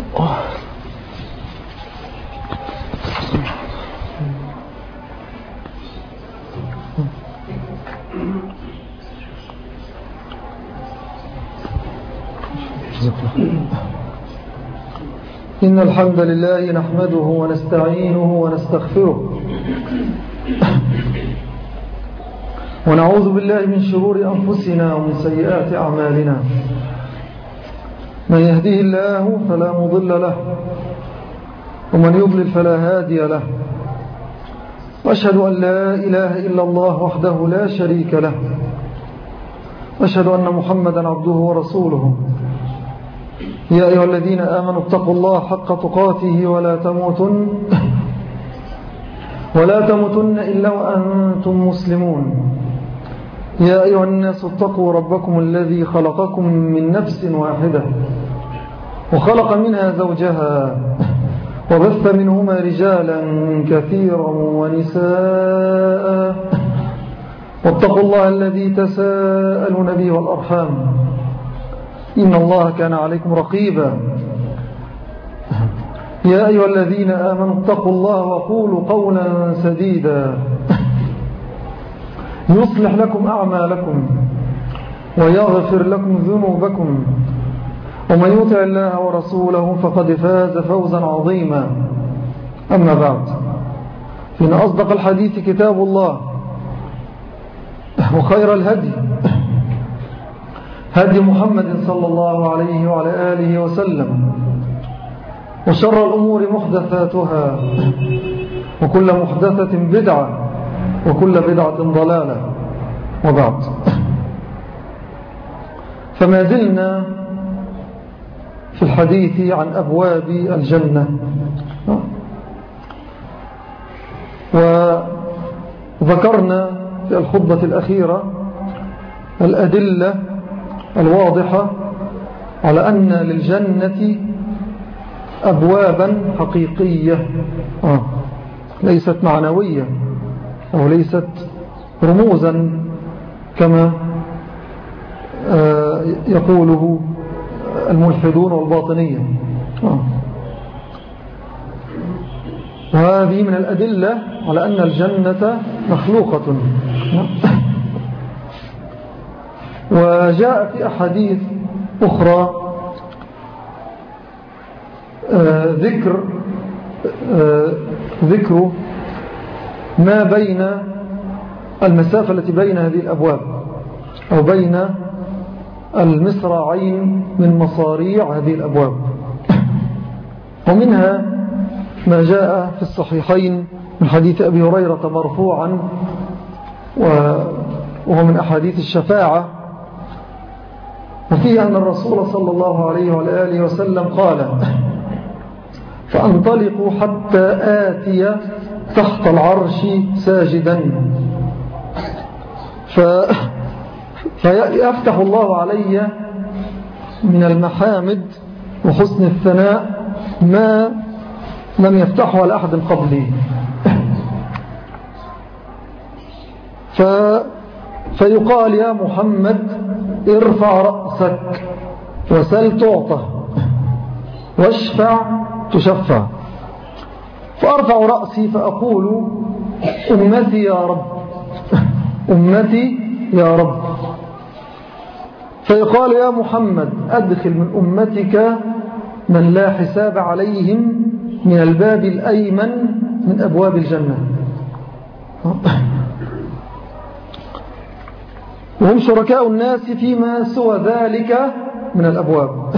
إن الحمد لله نحمده ونستعينه ونستغفره ونعوذ بالله من شرور أنفسنا ومن سيئات أعمالنا. من يهديه الله فلا مضل له ومن يضلل فلا هادي له، وأشهد أن لا إله إلا الله وحده لا شريك له، وأشهد أن محمدا عبده ورسوله. يا أيها الذين آمنوا اتقوا الله حق تقاته ولا تموتن إلا وأنتم مسلمون. يا أيها الناس اتقوا ربكم الذي خلقكم من نفس واحدة وخلق منها زوجها وبث منهما رجالا كثيرا ونساء، واتقوا الله الذي تساءلون به والأرحام، إن الله كان عليكم رقيبا. يا أيها الذين آمنوا اتقوا الله وقولوا قولا سديدا يصلح لكم أعمالكم ويغفر لكم ذنوبكم، ومن يطع الله ورسوله فقد فاز فوزا عظيما. أما بعد، فإن أصدق الحديث كتاب الله، وخير الهدي هدي محمد صلى الله عليه وعلى آله وسلم، وشر الأمور محدثاتها، وكل محدثة بدعة، وكل بدعة ضلالة. وبعد، فما زلنا في الحديث عن أبواب الجنة، وذكرنا في الخطبة الأخيرة الأدلة الواضحة على أن للجنة أبوابا حقيقية ليست معنوية أو ليست رموزا كما يقوله الملحدون والباطنية. وهذه من الأدلة على أن الجنة مخلوقة. وجاء في أحاديث أخرى ذكر ما بين المسافة التي بين هذه الأبواب، أو بين المصراعين من مصاريع هذه الأبواب. ومنها ما جاء في الصحيحين من حديث أبي هريرة مرفوعا، وهو من أحاديث الشفاعة، وفيه أن الرسول صلى الله عليه وآله وسلم قال: فأنطلقوا حتى آتي تحت العرش ساجدا، فيفتح الله علي من المحامد وحسن الثناء ما لم يفتحه على أحد قبلي، فيقال: يا محمد ارفع رأسك وسل تعطى واشفع تشفع. فأرفع رأسي فأقول: أمتي يا رب، أمتي يا رب. فيقال: يا محمد أدخل من أمتك من لا حساب عليهم من الباب الأيمن من أبواب الجنة، وهم شركاء الناس فيما سوى ذلك من الأبواب.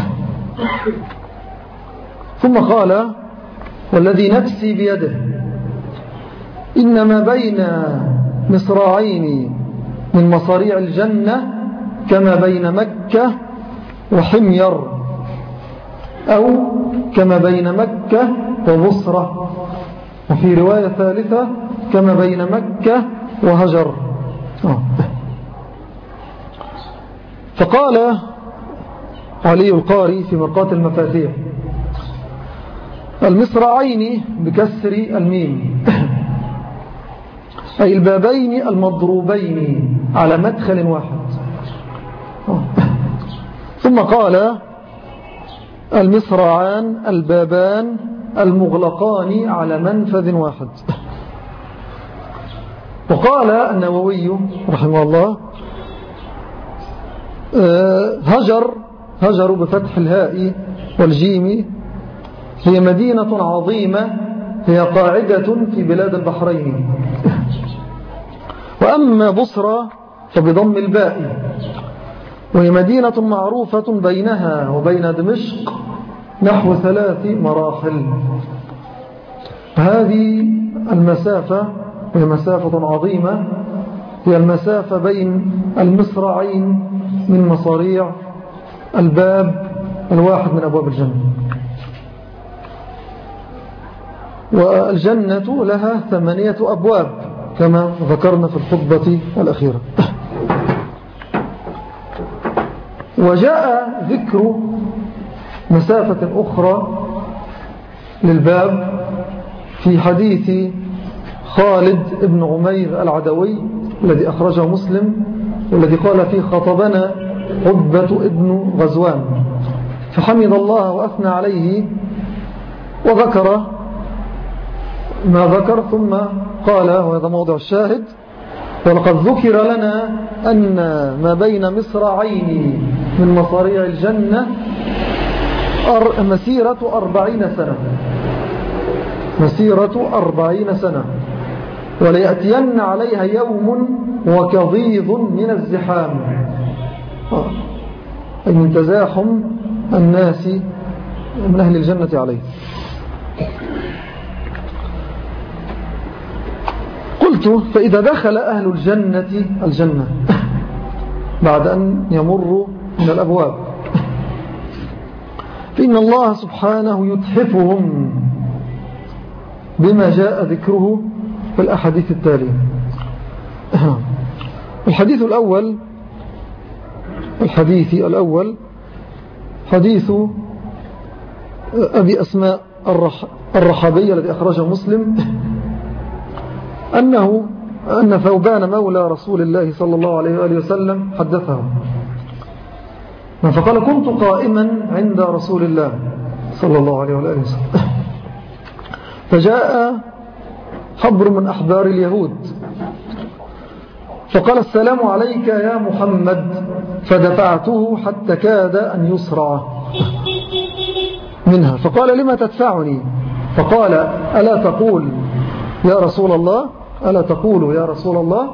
ثم قال: والذي نفسي بيده إنما بين مصراعين من مصاريع الجنة كما بين مكة وحمير، أو كما بين مكة وبصرة، وفي رواية ثالثة كما بين مكة وهجر. فقال علي القاري في مرقات المفاتيح: المصراعين بكسر الميم أي البابين المضروبين على مدخل واحد. ثم قال: المصراعان البابان المغلقان على منفذ واحد. وقال النووي رحمه الله هجر بفتح الهاء والجيم هي مدينة عظيمة هي قاعدة في بلاد البحرين. وأما بصرى فبضم الباء وهي مدينة معروفة بينها وبين دمشق نحو 3 مراحل. هذه المسافة وهي مسافة عظيمة هي المسافة بين المصراعين من مصاريع الباب الواحد من أبواب الجنة. والجنة لها 8 أبواب كما ذكرنا في الخطبة الأخيرة. وجاء ذكر مسافة أخرى للباب في حديث خالد بن عمير العدوي الذي أخرجه مسلم والذي قال فيه خطبنا عتبة ابن غزوان فحمد الله وأثنى عليه وذكر ما ذكر ثم قال وهذا موضع الشاهد ولقد ذكر لنا أن ما بين مصراعين من مصاريع الجنة مسيرة 40 سنة مسيرة 40 سنة وليأتين عليها يوم وكظيظ من الزحام أي من تزاحم الناس من أهل الجنة عليه. قلت فإذا دخل أهل الجنة بعد أن يمروا من الأبواب فإن الله سبحانه يتحفهم بما جاء ذكره في الأحاديث التالية. الحديث الأول حديث أبي أسماء الرحابي الذي أخرجه مسلم أن ثوبان مولى رسول الله صلى الله عليه وآله وسلم حدثه فقال كنت قائما عند رسول الله صلى الله عليه وآله وسلم فجاء حبر من أحبار اليهود فقال السلام عليك يا محمد فدفعته حتى كاد أن يصرع منها فقال لما تدفعني فقال ألا تقول يا رسول الله ألا تقول يا رسول الله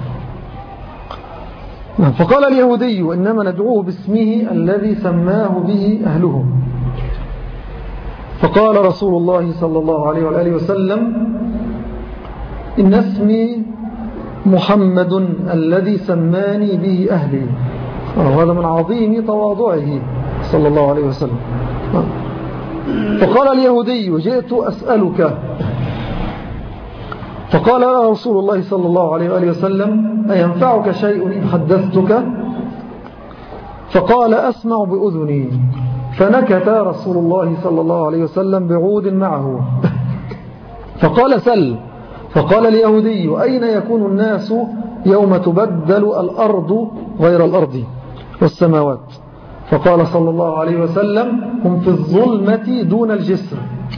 فقال اليهودي إنما ندعوه باسمه الذي سماه به أهله فقال رسول الله صلى الله عليه وآله وسلم إن اسمي محمد الذي سماني به أهلي وهذا من عظيم تواضعه صلى الله عليه وسلم. فقال اليهودي جئت أسألك فقال رسول الله صلى الله عليه وآله وسلم أينفعك شيء إن حدثتك فقال أسمع بأذني فنكت رسول الله صلى الله عليه وسلم بعود معه فقال سل فقال اليهودي أين يكون الناس يوم تبدل الأرض غير الأرض والسماوات فقال صلى الله عليه وسلم هم في الظلمة دون الجسر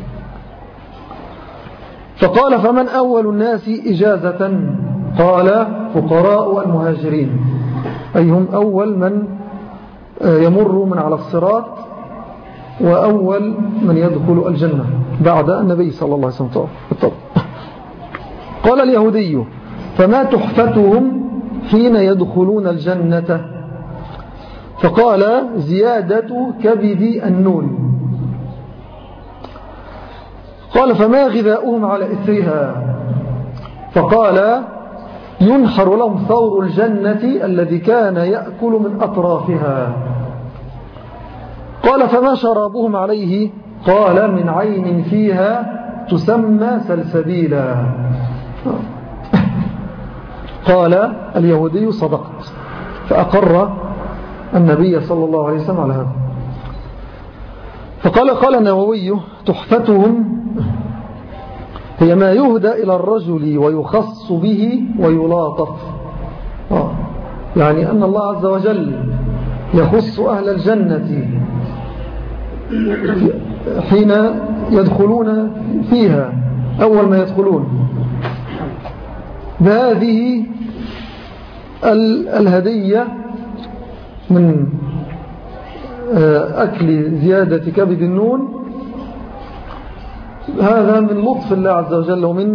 فقال فمن أول الناس إجازة قال فقراء المهاجرين أي هم أول من يمر من على الصراط وأول من يدخل الجنة بعد النبي صلى الله عليه وسلم. قال اليهودي فما تحفتهم حين يدخلون الجنة فقال زيادة كبد النون قال فما غذاؤهم على إثرها فقال ينحر لهم ثور الجنة الذي كان يأكل من أطرافها قال فما شرابهم عليه قال من عين فيها تسمى سلسبيلا قال اليهودي صدقت فأقر النبي صلى الله عليه وسلم على هذا. قال النووي تحفتهم هي ما يهدى إلى الرجل ويخص به ويلاطف يعني أن الله عز وجل يخص أهل الجنة حين يدخلون فيها أول ما يدخلون بهذه الهدية من أكل زيادة كبد النون. هذا من لطف الله عز وجل ومن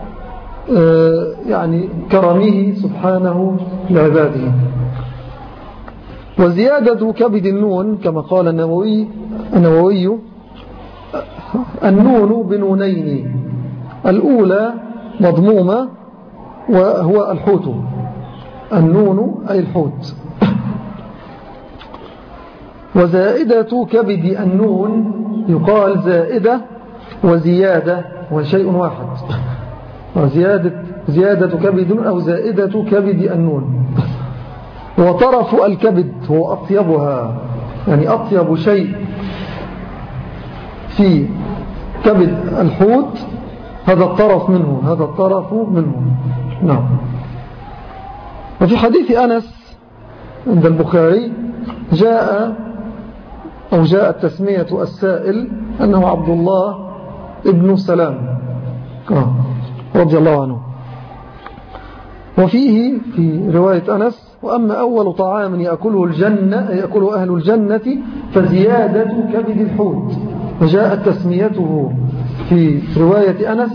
يعني كرمه سبحانه لعباده. وزيادة كبد النون كما قال النووي النون بنونين، الأولى مضمومة وهو الحوت، النون أي الحوت. وزائدة كبد النون يقال زائدة وزيادة وشيء واحد، زيادة كبد أو زائدة كبد النون. وطرف الكبد هو أطيبها، يعني أطيب شيء في كبد الحوت هذا الطرف منه. نعم. وفي حديث أنس عند البخاري جاءت تسمية السائل أنه عبد الله ابن سلام رضي الله عنه. وفيه في رواية أنس: وأما أول طعام يأكله أهل الجنة فزيادة كبد الحوت. وجاءت تسميته في رواية أنس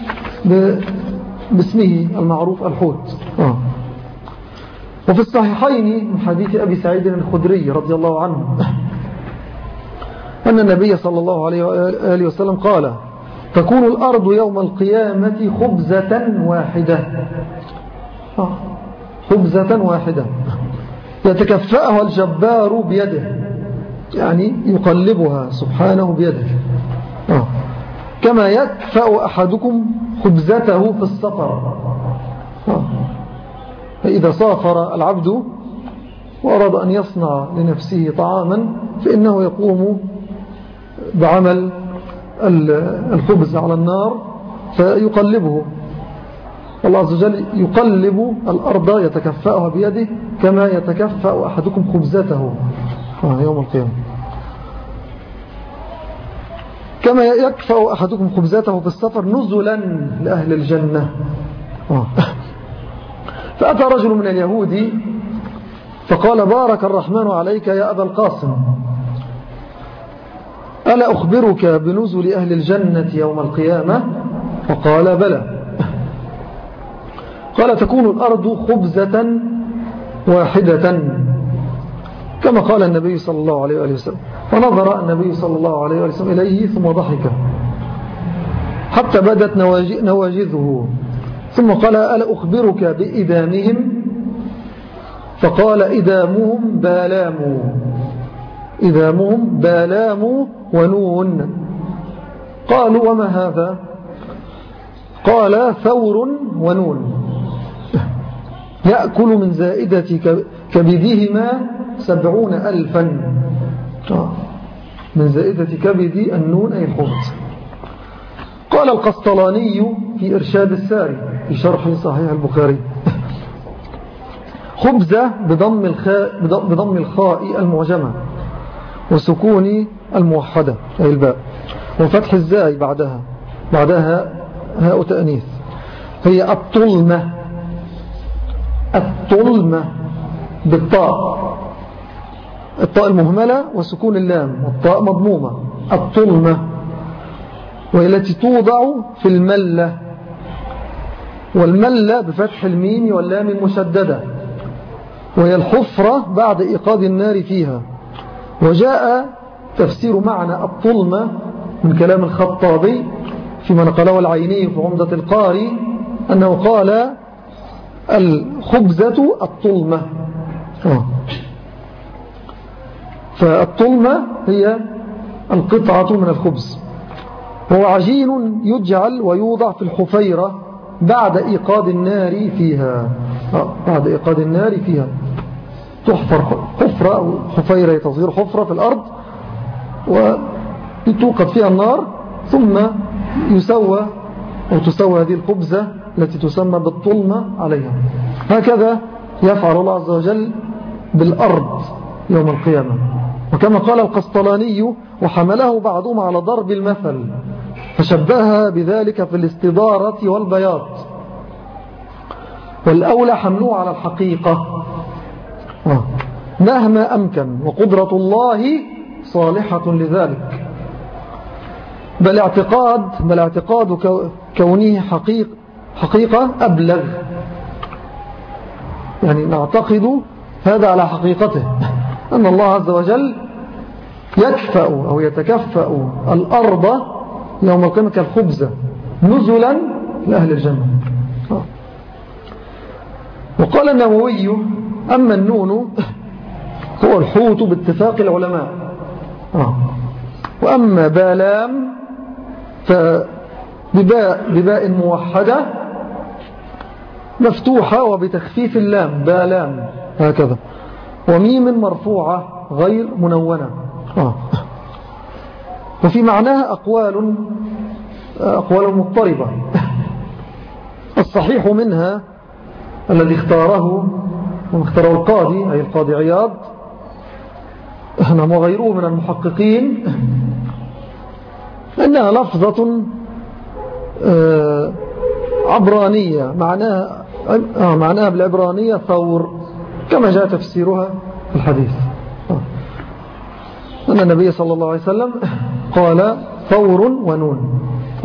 باسمه المعروف الحوت. وفي الصحيحين من حديث أبي سعيد الخدري رضي الله عنه أن النبي صلى الله عليه وآله وسلم قال: تكون الأرض يوم القيامة خبزة واحدة يتكفأها الجبار بيده، يعني يقلبها سبحانه بيده، كما يكفأ أحدكم خبزته في السفر. فإذا سافر العبد وأراد أن يصنع لنفسه طعاما فإنه يقوم بعمل الخبز على النار فيقلبه. الله عز وجل يقلب الأرض يتكفأها بيده كما يتكفأ أحدكم خبزته يوم القيامة، كما يكفأ أحدكم خبزته في السفر نزلا لأهل الجنة. فأتى رجل من اليهود فقال: بارك الرحمن عليك يا أبا القاسم، ألا أخبرك بنزل أهل الجنة يوم القيامة؟ فقال: بلى. قال: تكون الأرض خبزة واحدة كما قال النبي صلى الله عليه وسلم. فنظر النبي صلى الله عليه وسلم إليه ثم ضحك حتى بدت نواجذه، ثم قال: ألا أخبرك بإدامهم؟ فقال: إدامهم بالام ونون. قالوا: وما هذا؟ قال: ثور ونون يأكل من زائدة كبدهما 70,000. من زائدة كبد النون أي الخبز. قال القسطلاني في إرشاد الساري في شرح صحيح البخاري: خبزة بضم الخاء المعجمة وسكون الموحدة أي الباء وفتح الزاي بعدها هاء تأنيث، هي الطلمة بالطاء، الطاء المهملة وسكون اللام والطاء مضمومة، الطلمة، وهي التي توضع في الملة، والملة بفتح الميم واللام المشددة، وهي الحفرة بعد إيقاد النار فيها. وجاء تفسير معنى الطلمة من كلام الخطابي فيما نقله العيني في عمدة القاري أنه قال: الخبزة الطلمة. فالطلمة هي القطعة من الخبز، هو عجين يجعل ويوضع في الحفيرة بعد إيقاد النار فيها تحفر حفرة أو حفيرة، تصغير حفرة في الأرض وتوقد فيها النار ثم تسوى هذه الخبزة التي تسمى بالطلمة عليها. هكذا يفعل الله عز وجل بالأرض يوم القيامة. وكما قال القسطلاني: وحمله بعضهم على ضرب المثل فشبهها بذلك في الاستدارة والبياض، والأولى حملوه على الحقيقة مهما أمكن، وقدرة الله صالحة لذلك، بل اعتقاد كونه حقيقة أبلغ، يعني نعتقد هذا على حقيقته، أن الله عز وجل يكفأ أو يتكفأ الأرض يوم القيامة كالخبزة نزلا لأهل الجنة. وقال النووي: أما النون هو الحوت باتفاق العلماء، وأما بالام فبباء موحدة مفتوحة وبتخفيف اللام بالام هكذا، وميم مرفوعة غير منونة. وفي معناها أقوال مضطربة. الصحيح منها الذي اختاره القاضي، أي القاضي عياض وغيره من المحققين، أنها لفظة عبرانية معناها بالعبرانية ثور، كما جاء تفسيرها في الحديث، أن النبي صلى الله عليه وسلم قال ثور ونون.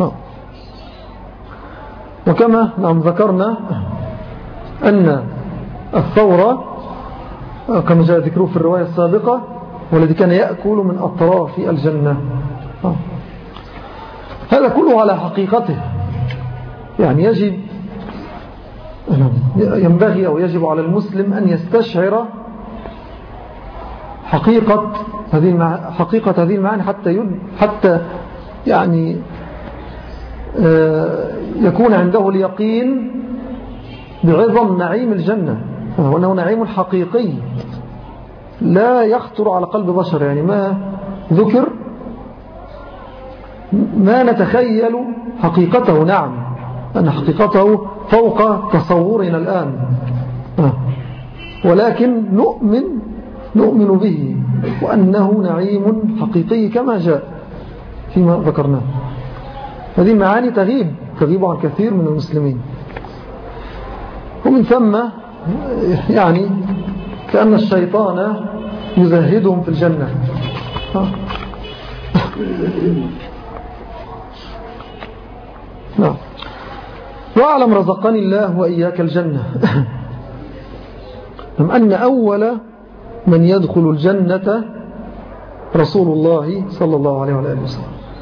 وكما ذكرنا أن الثورة كما جاء ذكره في الرواية السابقة والذي كان يأكل من أطراف الجنة. هذا كله على حقيقته، يعني ينبغي أو يجب على المسلم أن يستشعر حقيقة هذه المعاني حتى يعني يكون عنده اليقين بعظم نعيم الجنة، وأنه نعيم حقيقي لا يخطر على قلب بشر، يعني ما ذكر ما نتخيل حقيقته، نعم أن حقيقته فوق تصورنا الآن، ولكن نؤمن به وأنه نعيم حقيقي كما جاء فيما ذكرناه. هذه معاني تغيب عن كثير من المسلمين، ومن ثم يعني كأن الشيطان يزهدهم في الجنة. واعلم رزقني الله وإياك الجنة أن أول من يدخل الجنة رسول الله صلى الله عليه وآله وسلم،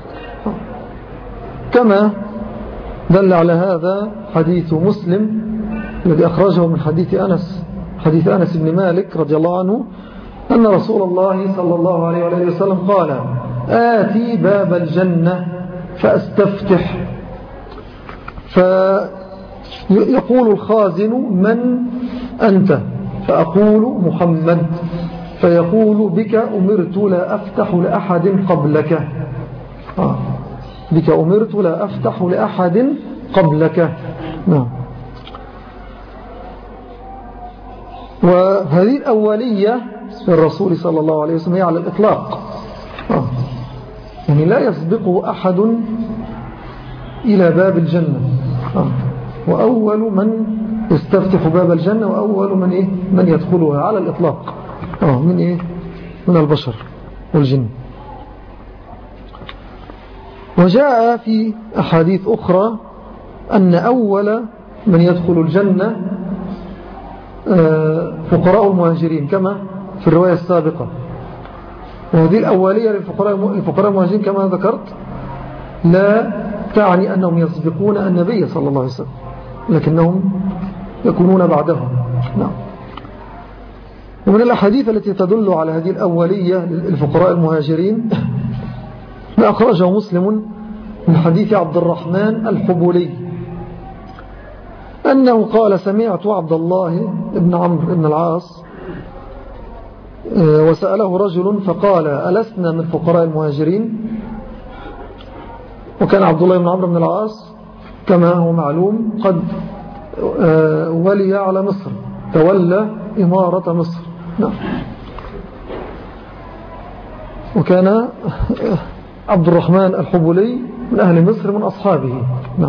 كما دل على هذا حديث مسلم الذي أخرجه من حديث أنس بن مالك رضي الله عنه أن رسول الله صلى الله عليه وآله وسلم قال: آتي باب الجنة فأستفتح، فيقول الخازن: من أنت؟ فأقول: محمد. فيقول: بك أمرت لا أفتح لأحد قبلك، بك أمرت لا أفتح لأحد قبلك. وهذه الأولية للرسول صلى الله عليه وسلم هي على الإطلاق، يعني لا يسبقه أحد إلى باب الجنة، وأول من يستفتح باب الجنة وأول من يدخلها على الإطلاق من البشر والجن. وجاء في أحاديث أخرى أن أول من يدخل الجنة فقراء المهاجرين كما في الرواية السابقة، وهذه الأولية للفقراء المهاجرين كما ذكرت لا تعني أنهم يسبقون النبي صلى الله عليه وسلم، لكنهم يكونون بعدهم. ومن الأحاديث التي تدل على هذه الأولية للفقراء المهاجرين ما أخرجه مسلم من حديث عبد الرحمن الحبولي أنه قال: سمعت عبد الله بن عمرو بن العاص وسأله رجل فقال: ألسنا من فقراء المهاجرين؟ وكان عبد الله بن عمرو بن العاص كما هو معلوم قد ولي على مصر، تولى إمارة مصر. وكان عبد الرحمن الحبولي من أهل مصر من أصحابه. نعم.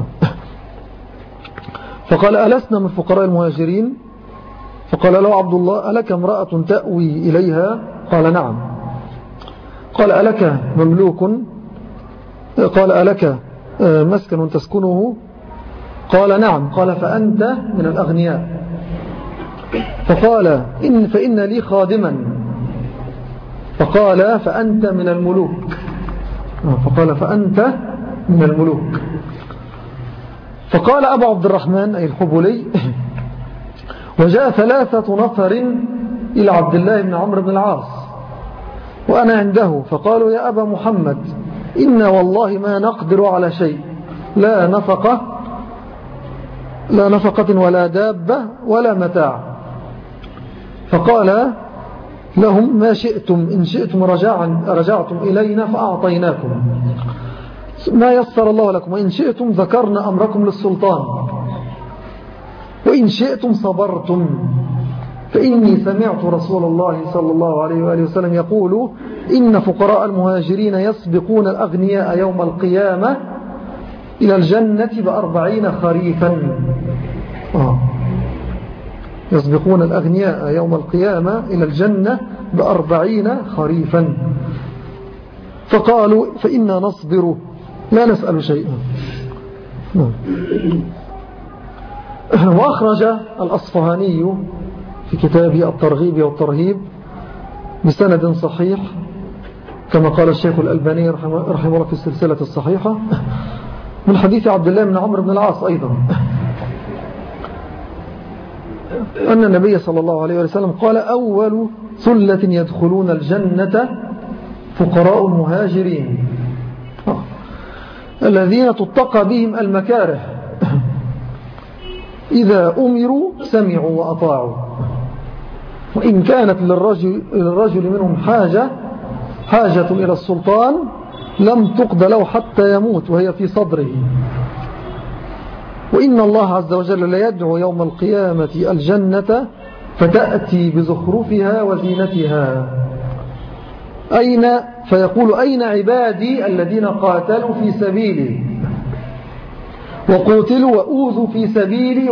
فقال: ألسنا من فقراء المهاجرين؟ فقال له عبد الله: ألك امرأة تأوي إليها؟ قال: نعم. قال: ألك مملوك؟ قال: ألك مسكن تسكنه؟ قال: نعم. قال: فأنت من الأغنياء. فقال: فإن لي خادما. فقال: فأنت من الملوك. فقال: فأنت من الملوك. فقال أبو عبد الرحمن أي الحبولي: وجاء 3 نفر إلى عبد الله بن عمرو بن العاص وأنا عنده، فقالوا: يا أبا محمد، إنا والله ما نقدر على شيء، لا نفقة ولا دابة ولا متاع. فقال لهم: ما شئتم، إن شئتم رجعتم إلينا فأعطيناكم ما يسر الله لكم، وإن شئتم ذكرنا أمركم للسلطان، وإن شئتم صبرتم، فإني سمعت رسول الله صلى الله عليه وآله وسلم يقول: إن فقراء المهاجرين يسبقون الأغنياء يوم القيامة إلى الجنة ب40 خريفا. يسبقون الأغنياء يوم القيامة إلى الجنة ب40 خريفا. فقالوا: فإنا نصبر لا نسأل شيئا. وأخرج الأصفهاني في كتابه الترغيب والترهيب بسند صحيح كما قال الشيخ الألباني رحمه الله في السلسلة الصحيحة من حديث عبد الله بن عمرو بن العاص أيضا أن النبي صلى الله عليه وسلم قال: أول ثلة يدخلون الجنة فقراء المهاجرين الذين تتقى بهم المكاره، إذا أمروا سمعوا وأطاعوا، وإن كانت للرجل منهم حاجة إلى السلطان لم تقض له حتى يموت وهي في صدره. وإن الله عز وجل لا يدعو يوم القيامة الجنة فتأتي بزخرفها وزينتها فيقول: أين عبادي الذين قاتلوا في سبيلي وقتلوا وأوذوا في سبيلي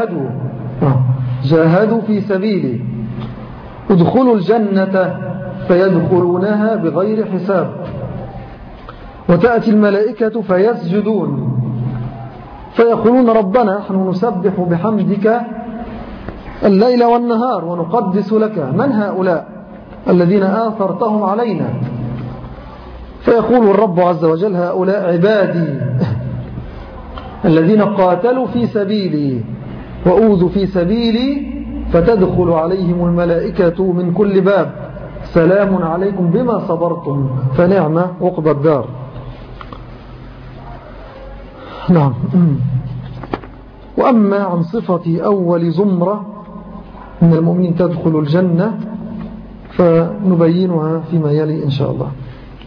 جاهدوا في سبيلي، ادخلوا الجنة فيدخلونها بغير حساب. وتأتي الملائكة فيسجدون فيقولون: ربنا نحن نسبح بحمدك الليل والنهار ونقدس لك، من هؤلاء الذين آثرتهم علينا؟ فيقول الرب عز وجل: هؤلاء عبادي الذين قاتلوا في سبيلي وأوذوا في سبيلي، فتدخل عليهم الملائكة من كل باب: سلام عليكم بما صبرتم فنعم عقبى الدار. نعم. وأما عن صفة أول زمرة من المؤمنين تدخل الجنة فنبينها فيما يلي إن شاء الله.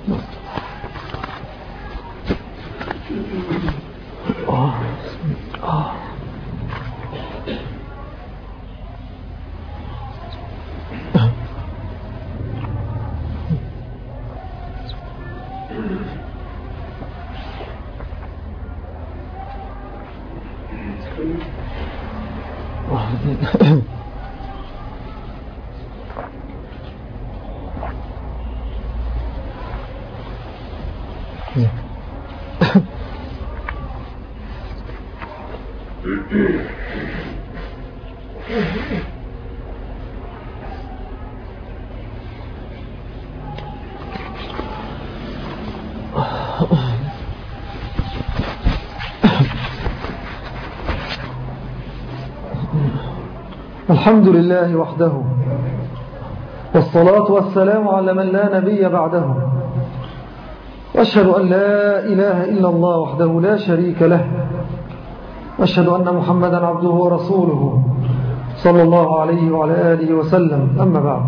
الحمد لله وحده، والصلاة والسلام على من لا نبي بعده، وأشهد أن لا إله إلا الله وحده لا شريك له، وأشهد أن محمدا عبده ورسوله صلى الله عليه وعلى آله وسلم. أما بعد،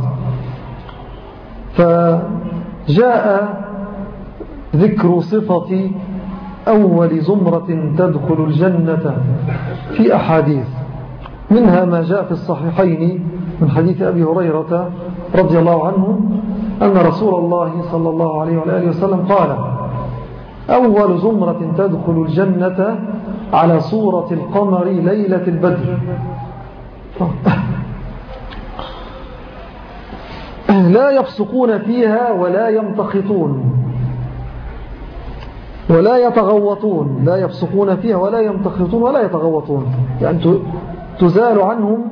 فجاء ذكر صفة أول زمرة تدخل الجنة في أحاديث، منها ما جاء في الصحيحين من حديث أبي هريرة رضي الله عنه أن رسول الله صلى الله عليه وآله وسلم قال: أول زمرة تدخل الجنة على صورة القمر ليلة البدر، لا يفسقون فيها ولا يمتخطون ولا يتغوطون. لا يفسقون فيها ولا يمتخطون ولا يتغوطون، يعني تزال عنهم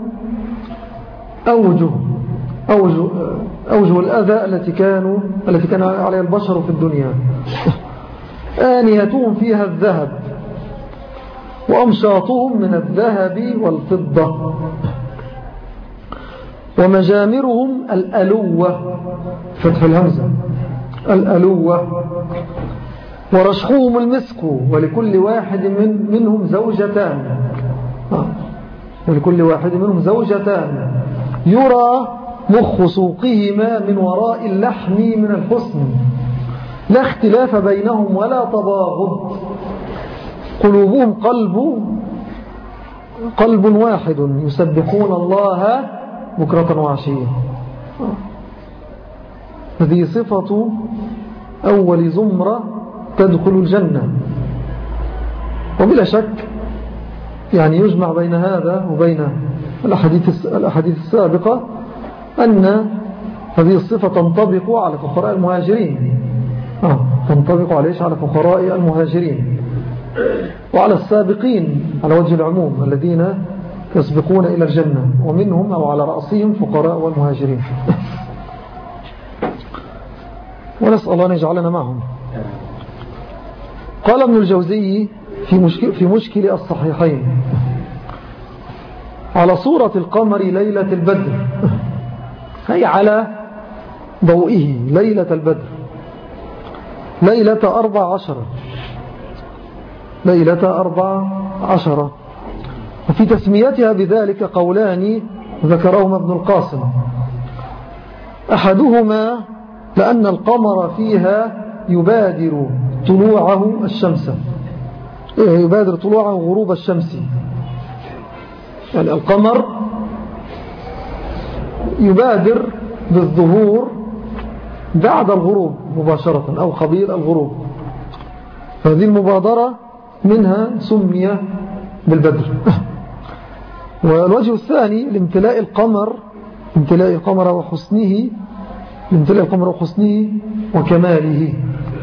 أوجه الأذى التي كان عليها البشر في الدنيا. آنيتهم فيها الذهب وأمشاطهم من الذهب والفضة، ومجامرهم الألوة، فتح الهمزة، الألوة، ورشحهم المسك، ولكل واحد منهم زوجتان، ولكل واحد منهم زوجتان يرى مخ سوقهما من وراء اللحم من الحسن، لا اختلاف بينهم ولا تباغض، قلوبهم قلب واحد يسبحون الله بكرة وعشية. هذه صفة أول زمرة تدخل الجنة. وبلا شك يعني يجمع بين هذا وبين الأحاديث السابقة أن هذه الصفة تنطبق على فقراء المهاجرين، تنطبق على فقراء المهاجرين وعلى السابقين على وجه العموم الذين يسبقون إلى الجنة، ومنهم أو على رأسهم فقراء والمهاجرين. ونسأل الله أن يجعلنا معهم. قال ابن الجوزي في مشكل الصحيحين: على صورة القمر ليلة البدر، هي على ضوئه ليلة البدر، ليلة 14. وفي تسميتها بذلك قولان ذكرهما ابن القاسم: أحدهما لأن القمر فيها يبادر طلوعه غروب الشمس، يعني القمر يبادر بالظهور بعد الغروب مباشرة أو قبيل الغروب، فهذه المبادرة منها سمي بالبدر. والوجه الثاني لامتلاء القمر وحسنه وكماله،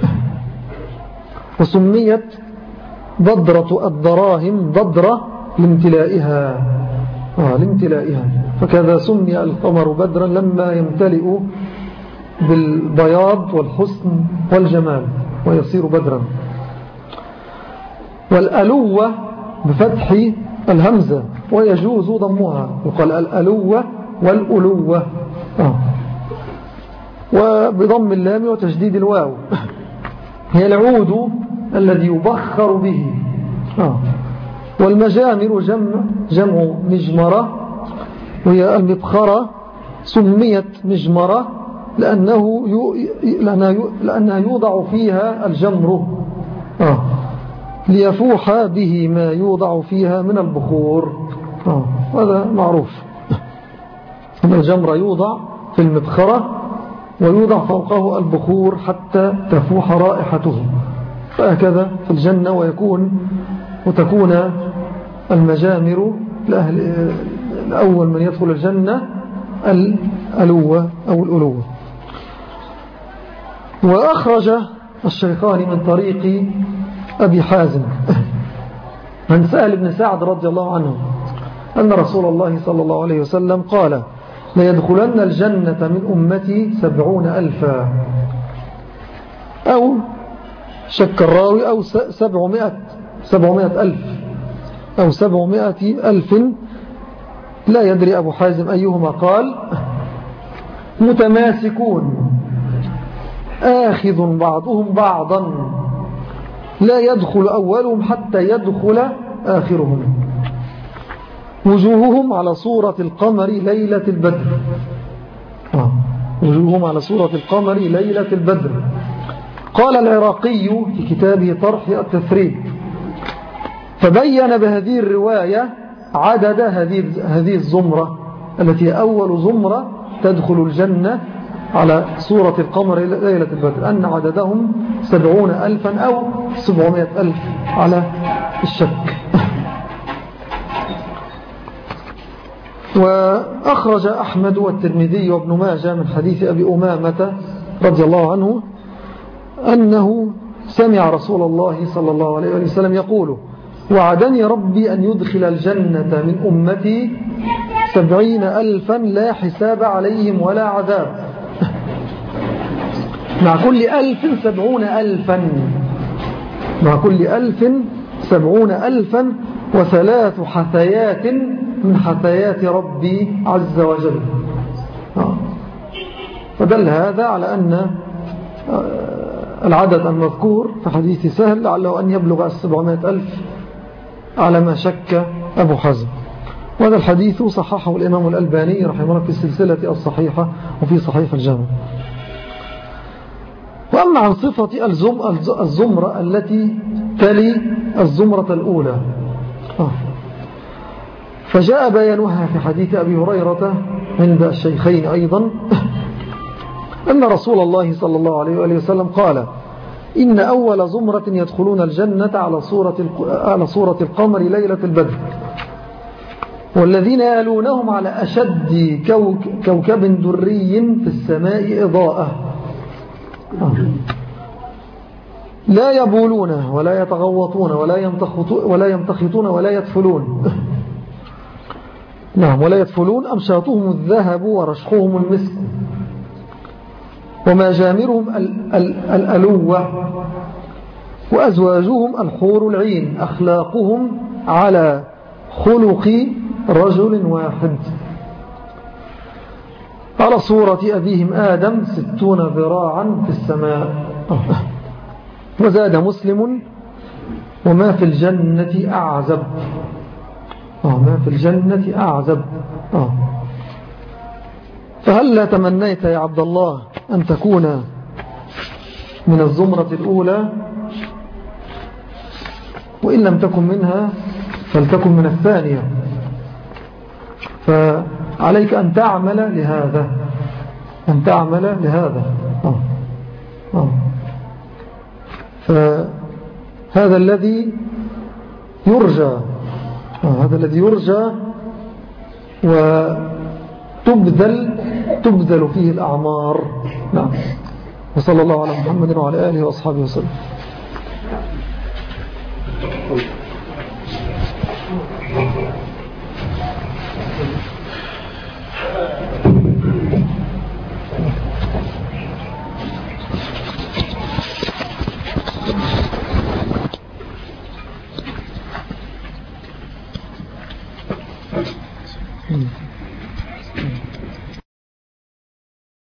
وسميت بدرة الدراهم بدرة لامتلائها، فكذا سمي القمر بدرا لما يمتلئ بالبياض والحسن والجمال ويصير بدرا. والألوة بفتح الهمزة ويجوز ضمها، يقال الألوة والألوة، وبضم اللام وتشديد الواو، هي العود الذي يبخر به. والمجامر جمع مجمرة، وهي المبخرة سميت مجمرة لأنها يوضع فيها الجمر ليفوح به ما يوضع فيها من البخور. هذا معروف أن الجمر يوضع في المبخرة ويوضع فوقه البخور حتى تفوح رائحته، فهكذا في الجنة وتكون المجامر الأول من يدخل الجنة الألوة أو الألوة. وأخرج الشيخان من طريق أبي حازم عن سهل بن سعد رضي الله عنه أن رسول الله صلى الله عليه وسلم قال: ليدخلن الجنة من أمتي 70,000، أو شك الراوي أو 700,000 أو 700,000، لا يدري أبو حازم أيهما قال، متماسكون آخذ بعضهم بعضا، لا يدخل أولهم حتى يدخل آخرهم، وجوههم على صورة القمر ليلة البدر. وجوههم على صورة القمر ليلة البدر. قال العراقي في كتابه طرح التثريب: فبين بهذه الرواية عدد هذه الزمرة التي أول زمرة تدخل الجنة على سورة القمر ليلة البدر أن عددهم 70,000 أو 700,000 على الشك. وأخرج أحمد والترمذي وابن ماجه من حديث أبي أمامة رضي الله عنه أنه سمع رسول الله صلى الله عليه وسلم يقول: وعدني ربي أن يدخل الجنة من أمتي 70,000 لا حساب عليهم ولا عذاب. مع كل 1000 70,000، مع كل 1000 70,000 وثلاث حثيات من حثيات ربي عز وجل. فدل هذا على أن العدد المذكور في حديث سهل لعله أن يبلغ 700,000 على ما شك أبو حزم. وهذا الحديث صححه الإمام الألباني رحمه الله في السلسلة الصحيحة وفي صحيح الجامع. وأما عن صفة الزمرة التي تلي الزمرة الأولى فجاء بيانها في حديث أبي هريرة عند الشيخين أيضا أن رسول الله صلى الله عليه وآله وسلم قال: إن أول زمرة يدخلون الجنة على صورة القمر ليلة البدر، والذين يلونهم على أشد كوكب دري في السماء إضاءة، لا يبولون ولا يتغوطون ولا يمتخطون ولا يدفلون. نعم، ولا يدفلون. أمشاطهم الذهب ورشحهم المسك، ومجامرهم الألوة، وأزواجهم الحور العين، أخلاقهم على خلق رجل واحد، على صورة أبيهم آدم 60 ذراعا في السماء. وزاد مسلم: وما في الجنة أعزب. ما في الجنة أعزب. فهل لا تمنيت يا عبد الله أن تكون من الزمرة الأولى؟ وإن لم تكن منها فلتكن من الثانية. فعليك أن تعمل لهذا، أن تعمل لهذا. فهذا الذي يرجى، هذا الذي يرجى وتبذل فيه الأعمار. نعم. وصلى الله على محمد وعلى آله وأصحابه وسلم.